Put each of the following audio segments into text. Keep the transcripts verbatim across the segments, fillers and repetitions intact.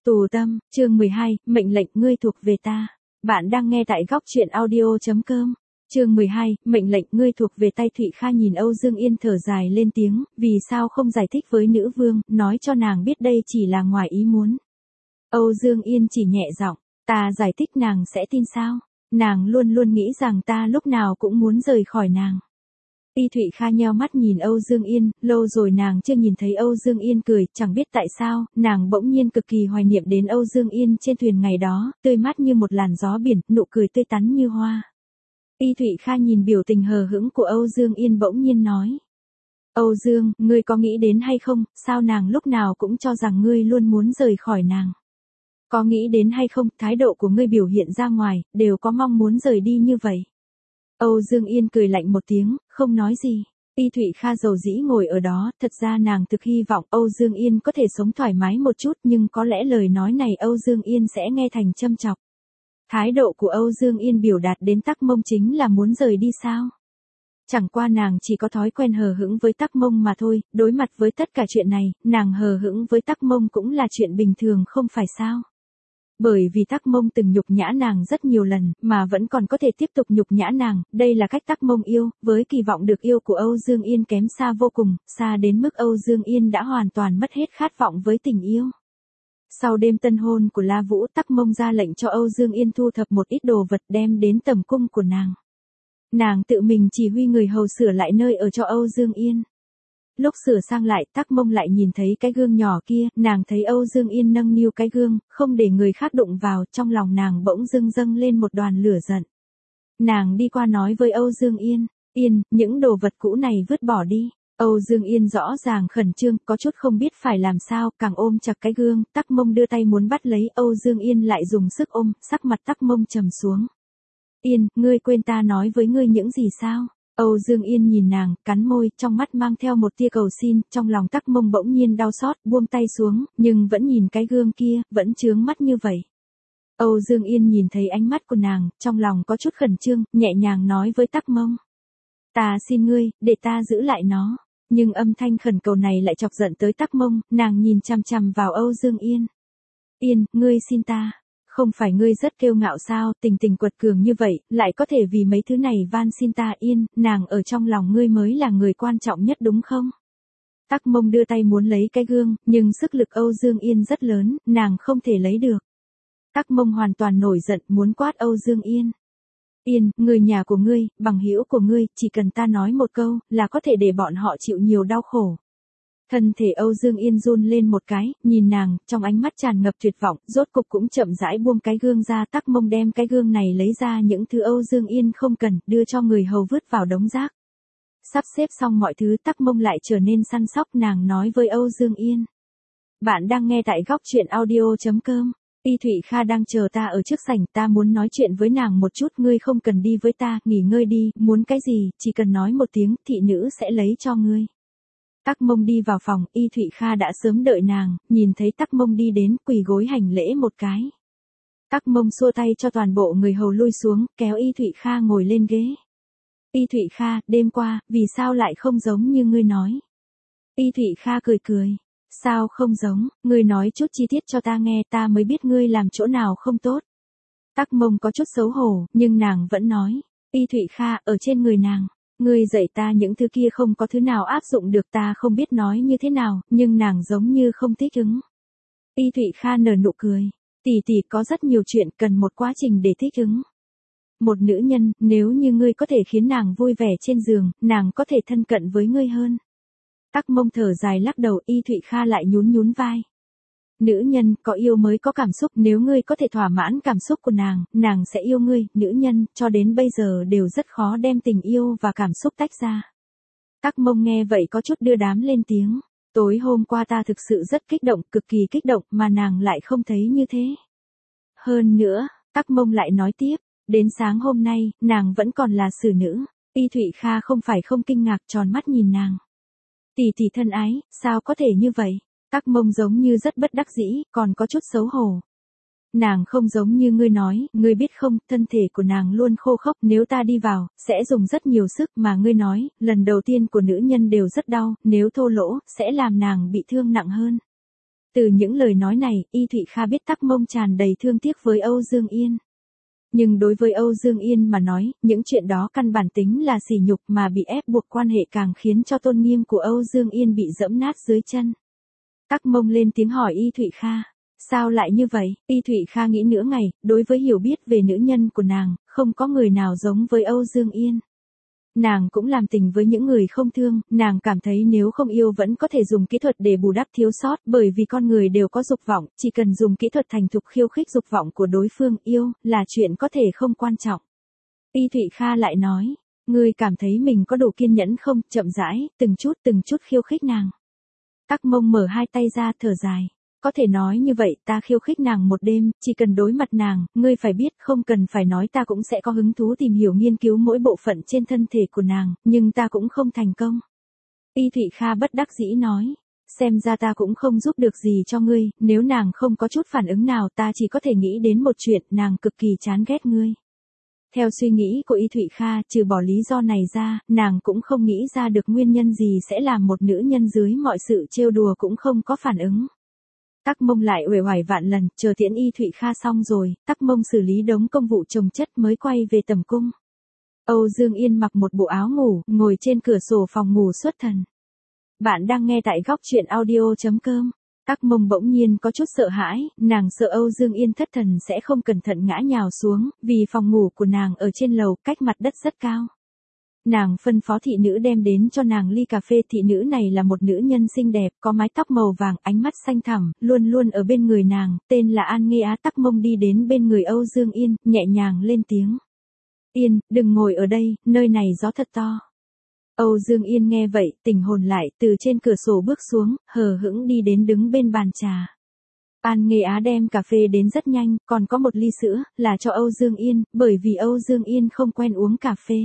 Tù tâm, chương mười hai, mệnh lệnh ngươi thuộc về ta. Bạn đang nghe tại góc truyện audio chấm com. Chương mười hai, mệnh lệnh ngươi thuộc về tay. Thụy Kha nhìn Âu Dương Yên thở dài lên tiếng, vì sao không giải thích với nữ vương, nói cho nàng biết đây chỉ là ngoài ý muốn. Âu Dương Yên chỉ nhẹ giọng, ta giải thích nàng sẽ tin sao? Nàng luôn luôn nghĩ rằng ta lúc nào cũng muốn rời khỏi nàng. Y Thụy Kha nheo mắt nhìn Âu Dương Yên, lâu rồi nàng chưa nhìn thấy Âu Dương Yên cười, chẳng biết tại sao, nàng bỗng nhiên cực kỳ hoài niệm đến Âu Dương Yên trên thuyền ngày đó, tươi mát như một làn gió biển, nụ cười tươi tắn như hoa. Y Thụy Kha nhìn biểu tình hờ hững của Âu Dương Yên bỗng nhiên nói. Âu Dương, ngươi có nghĩ đến hay không, sao nàng lúc nào cũng cho rằng ngươi luôn muốn rời khỏi nàng? Có nghĩ đến hay không, thái độ của ngươi biểu hiện ra ngoài, đều có mong muốn rời đi như vậy. Âu Dương Yên cười lạnh một tiếng, không nói gì. Y Thụy Kha dầu dĩ ngồi ở đó, thật ra nàng thực hy vọng Âu Dương Yên có thể sống thoải mái một chút, nhưng có lẽ lời nói này Âu Dương Yên sẽ nghe thành châm chọc. Thái độ của Âu Dương Yên biểu đạt đến Tắc Mông chính là muốn rời đi sao? Chẳng qua nàng chỉ có thói quen hờ hững với Tắc Mông mà thôi, đối mặt với tất cả chuyện này, nàng hờ hững với Tắc Mông cũng là chuyện bình thường không phải sao? Bởi vì Tắc Mông từng nhục nhã nàng rất nhiều lần, mà vẫn còn có thể tiếp tục nhục nhã nàng, đây là cách Tắc Mông yêu, với kỳ vọng được yêu của Âu Dương Yên kém xa vô cùng, xa đến mức Âu Dương Yên đã hoàn toàn mất hết khát vọng với tình yêu. Sau đêm tân hôn của La Vũ, Tắc Mông ra lệnh cho Âu Dương Yên thu thập một ít đồ vật đem đến tầm cung của nàng. Nàng tự mình chỉ huy người hầu sửa lại nơi ở cho Âu Dương Yên. Lúc sửa sang lại, Tắc Mông lại nhìn thấy cái gương nhỏ kia, nàng thấy Âu Dương Yên nâng niu cái gương, không để người khác đụng vào, trong lòng nàng bỗng dưng dâng lên một đoàn lửa giận. Nàng đi qua nói với Âu Dương Yên, Yên, những đồ vật cũ này vứt bỏ đi. Âu Dương Yên rõ ràng khẩn trương, có chút không biết phải làm sao, càng ôm chặt cái gương, Tắc Mông đưa tay muốn bắt lấy, Âu Dương Yên lại dùng sức ôm, sắc mặt Tắc Mông trầm xuống. Yên, ngươi quên ta nói với ngươi những gì sao? Âu Dương Yên nhìn nàng, cắn môi, trong mắt mang theo một tia cầu xin, trong lòng Tắc Mông bỗng nhiên đau xót, buông tay xuống, nhưng vẫn nhìn cái gương kia, vẫn chướng mắt như vậy. Âu Dương Yên nhìn thấy ánh mắt của nàng, trong lòng có chút khẩn trương, nhẹ nhàng nói với Tắc Mông. Ta xin ngươi, để ta giữ lại nó. Nhưng âm thanh khẩn cầu này lại chọc giận tới Tắc Mông, nàng nhìn chằm chằm vào Âu Dương Yên. Yên, ngươi xin ta. Không phải ngươi rất kiêu ngạo sao, tình tình quật cường như vậy, lại có thể vì mấy thứ này van xin ta. Yên, nàng ở trong lòng ngươi mới là người quan trọng nhất đúng không? Tắc Mông đưa tay muốn lấy cái gương, nhưng sức lực Âu Dương Yên rất lớn, nàng không thể lấy được. Tắc Mông hoàn toàn nổi giận, muốn quát Âu Dương Yên. Yên, người nhà của ngươi, bằng hữu của ngươi, chỉ cần ta nói một câu, là có thể để bọn họ chịu nhiều đau khổ. Thân thể Âu Dương Yên run lên một cái, nhìn nàng, trong ánh mắt tràn ngập tuyệt vọng, rốt cục cũng chậm rãi buông cái gương ra. Tắc Mông đem cái gương này lấy ra những thứ Âu Dương Yên không cần, đưa cho người hầu vứt vào đống rác. Sắp xếp xong mọi thứ, Tắc Mông lại trở nên săn sóc, nàng nói với Âu Dương Yên. Bạn đang nghe tại góc truyện audio chấm com. Y Thụy Kha đang chờ ta ở trước sảnh, ta muốn nói chuyện với nàng một chút, ngươi không cần đi với ta, nghỉ ngơi đi, muốn cái gì, chỉ cần nói một tiếng, thị nữ sẽ lấy cho ngươi. Tắc Mông đi vào phòng, Y Thụy Kha đã sớm đợi nàng, nhìn thấy Tắc Mông đi đến, quỳ gối hành lễ một cái. Tắc Mông xua tay cho toàn bộ người hầu lui xuống, kéo Y Thụy Kha ngồi lên ghế. Y Thụy Kha, đêm qua, vì sao lại không giống như ngươi nói? Y Thụy Kha cười cười. Sao không giống, ngươi nói chút chi tiết cho ta nghe, ta mới biết ngươi làm chỗ nào không tốt. Tắc Mông có chút xấu hổ, nhưng nàng vẫn nói. Y Thụy Kha, ở trên người nàng. Ngươi dạy ta những thứ kia không có thứ nào áp dụng được, ta không biết nói như thế nào, nhưng nàng giống như không thích ứng. Y Thụy Kha nở nụ cười. Tỷ tỷ có rất nhiều chuyện cần một quá trình để thích ứng. Một nữ nhân, nếu như ngươi có thể khiến nàng vui vẻ trên giường, nàng có thể thân cận với ngươi hơn. Tắc Mông thở dài lắc đầu, Y Thụy Kha lại nhún nhún vai. Nữ nhân, có yêu mới có cảm xúc, nếu ngươi có thể thỏa mãn cảm xúc của nàng, nàng sẽ yêu ngươi. Nữ nhân, cho đến bây giờ đều rất khó đem tình yêu và cảm xúc tách ra. Tắc Mông nghe vậy có chút đưa đám lên tiếng. Tối hôm qua ta thực sự rất kích động, cực kỳ kích động, mà nàng lại không thấy như thế. Hơn nữa, Tắc Mông lại nói tiếp, đến sáng hôm nay, nàng vẫn còn là xử nữ. Y Thụy Kha không phải không kinh ngạc, tròn mắt nhìn nàng. Tỷ tỷ thân ái, sao có thể như vậy? Tắc Mông giống như rất bất đắc dĩ, còn có chút xấu hổ. Nàng không giống như ngươi nói, ngươi biết không, thân thể của nàng luôn khô khốc, nếu ta đi vào, sẽ dùng rất nhiều sức, mà ngươi nói, lần đầu tiên của nữ nhân đều rất đau, nếu thô lỗ, sẽ làm nàng bị thương nặng hơn. Từ những lời nói này, Y Thụy Kha biết Tắc Mông tràn đầy thương tiếc với Âu Dương Yên. Nhưng đối với Âu Dương Yên mà nói, những chuyện đó căn bản tính là sỉ nhục mà bị ép buộc quan hệ càng khiến cho tôn nghiêm của Âu Dương Yên bị dẫm nát dưới chân. Tắc Mông lên tiếng hỏi Y Thụy Kha. Sao lại như vậy? Y Thụy Kha nghĩ nửa ngày, đối với hiểu biết về nữ nhân của nàng, không có người nào giống với Âu Dương Yên. Nàng cũng làm tình với những người không thương, nàng cảm thấy nếu không yêu vẫn có thể dùng kỹ thuật để bù đắp thiếu sót, bởi vì con người đều có dục vọng, chỉ cần dùng kỹ thuật thành thục khiêu khích dục vọng của đối phương, yêu là chuyện có thể không quan trọng. Y Thụy Kha lại nói, ngươi cảm thấy mình có đủ kiên nhẫn không? Chậm rãi, từng chút từng chút khiêu khích nàng. Tắc Mông mở hai tay ra thở dài. Có thể nói như vậy, ta khiêu khích nàng một đêm, chỉ cần đối mặt nàng, ngươi phải biết, không cần phải nói ta cũng sẽ có hứng thú tìm hiểu nghiên cứu mỗi bộ phận trên thân thể của nàng, nhưng ta cũng không thành công. Y Thụy Kha bất đắc dĩ nói, xem ra ta cũng không giúp được gì cho ngươi, nếu nàng không có chút phản ứng nào ta chỉ có thể nghĩ đến một chuyện, nàng cực kỳ chán ghét ngươi. Theo suy nghĩ của Y Thụy Kha, trừ bỏ lý do này ra, nàng cũng không nghĩ ra được nguyên nhân gì sẽ làm một nữ nhân dưới mọi sự trêu đùa cũng không có phản ứng. Tắc Mông lại uể oải vạn lần, chờ tiễn Y Thụy Kha xong rồi, Tắc Mông xử lý đống công vụ chồng chất mới quay về tầm cung. Âu Dương Yên mặc một bộ áo ngủ, ngồi trên cửa sổ phòng ngủ xuất thần. Bạn đang nghe tại góc truyện audio chấm com. Tắc Mông bỗng nhiên có chút sợ hãi, nàng sợ Âu Dương Yên thất thần sẽ không cẩn thận ngã nhào xuống, vì phòng ngủ của nàng ở trên lầu, cách mặt đất rất cao. Nàng phân phó thị nữ đem đến cho nàng ly cà phê. Thị nữ này là một nữ nhân xinh đẹp, có mái tóc màu vàng, ánh mắt xanh thẳm, luôn luôn ở bên người nàng, tên là An Nghê Á. Tắc Mông đi đến bên người Âu Dương Yên, nhẹ nhàng lên tiếng. Yên, đừng ngồi ở đây, nơi này gió thật to. Âu Dương Yên nghe vậy, tỉnh hồn lại, từ trên cửa sổ bước xuống, hờ hững đi đến đứng bên bàn trà. An Nghê Á đem cà phê đến rất nhanh, còn có một ly sữa, là cho Âu Dương Yên, bởi vì Âu Dương Yên không quen uống cà phê.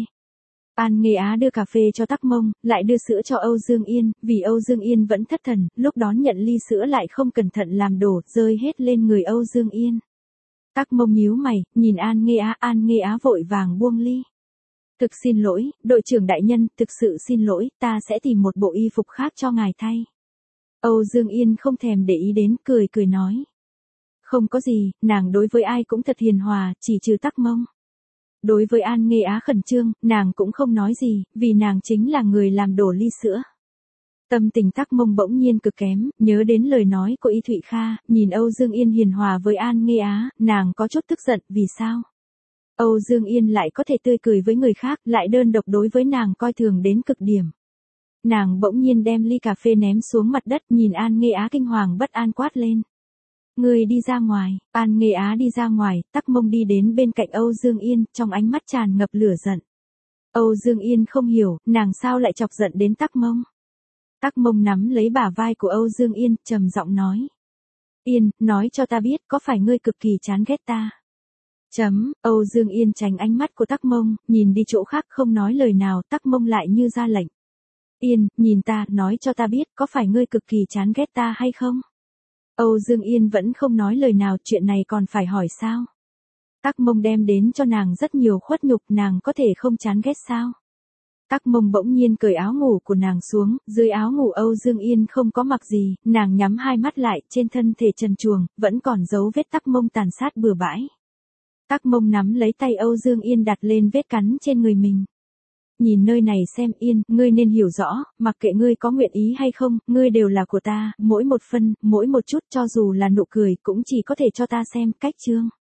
An Nghê Á đưa cà phê cho Tắc Mông, lại đưa sữa cho Âu Dương Yên, vì Âu Dương Yên vẫn thất thần, lúc đón nhận ly sữa lại không cẩn thận làm đổ, rơi hết lên người Âu Dương Yên. Tắc Mông nhíu mày, nhìn An Nghê Á, An Nghê Á vội vàng buông ly. Thực xin lỗi, đội trưởng đại nhân, thực sự xin lỗi, ta sẽ tìm một bộ y phục khác cho ngài thay. Âu Dương Yên không thèm để ý đến, cười cười nói. Không có gì, nàng đối với ai cũng thật hiền hòa, chỉ trừ Tắc Mông. Đối với An Nghê Á khẩn trương, nàng cũng không nói gì, vì nàng chính là người làm đổ ly sữa. Tâm tình Tắc Mông bỗng nhiên cực kém, nhớ đến lời nói của Y Thụy Kha, nhìn Âu Dương Yên hiền hòa với An Nghê Á, nàng có chút tức giận, vì sao? Âu Dương Yên lại có thể tươi cười với người khác, lại đơn độc đối với nàng coi thường đến cực điểm. Nàng bỗng nhiên đem ly cà phê ném xuống mặt đất, nhìn An Nghê Á kinh hoàng bất an quát lên. Người đi ra ngoài. An Nghê Á đi ra ngoài, Tắc Mông đi đến bên cạnh Âu Dương Yên, trong ánh mắt tràn ngập lửa giận. Âu Dương Yên không hiểu, nàng sao lại chọc giận đến Tắc Mông. Tắc Mông nắm lấy bả vai của Âu Dương Yên, trầm giọng nói. Yên, nói cho ta biết, có phải ngươi cực kỳ chán ghét ta? Chấm, Âu Dương Yên tránh ánh mắt của Tắc Mông, nhìn đi chỗ khác không nói lời nào. Tắc Mông lại như ra lệnh. Yên, nhìn ta, nói cho ta biết, có phải ngươi cực kỳ chán ghét ta hay không? Âu Dương Yên vẫn không nói lời nào, chuyện này còn phải hỏi sao? Tắc Mông đem đến cho nàng rất nhiều khuất nhục, nàng có thể không chán ghét sao? Tắc Mông bỗng nhiên cởi áo ngủ của nàng xuống, dưới áo ngủ Âu Dương Yên không có mặc gì, nàng nhắm hai mắt lại, trên thân thể trần truồng, vẫn còn dấu vết Tắc Mông tàn sát bừa bãi. Tắc Mông nắm lấy tay Âu Dương Yên đặt lên vết cắn trên người mình. Nhìn nơi này xem, Yên, ngươi nên hiểu rõ, mặc kệ ngươi có nguyện ý hay không, ngươi đều là của ta, mỗi một phân, mỗi một chút, cho dù là nụ cười, cũng chỉ có thể cho ta xem, cách chương.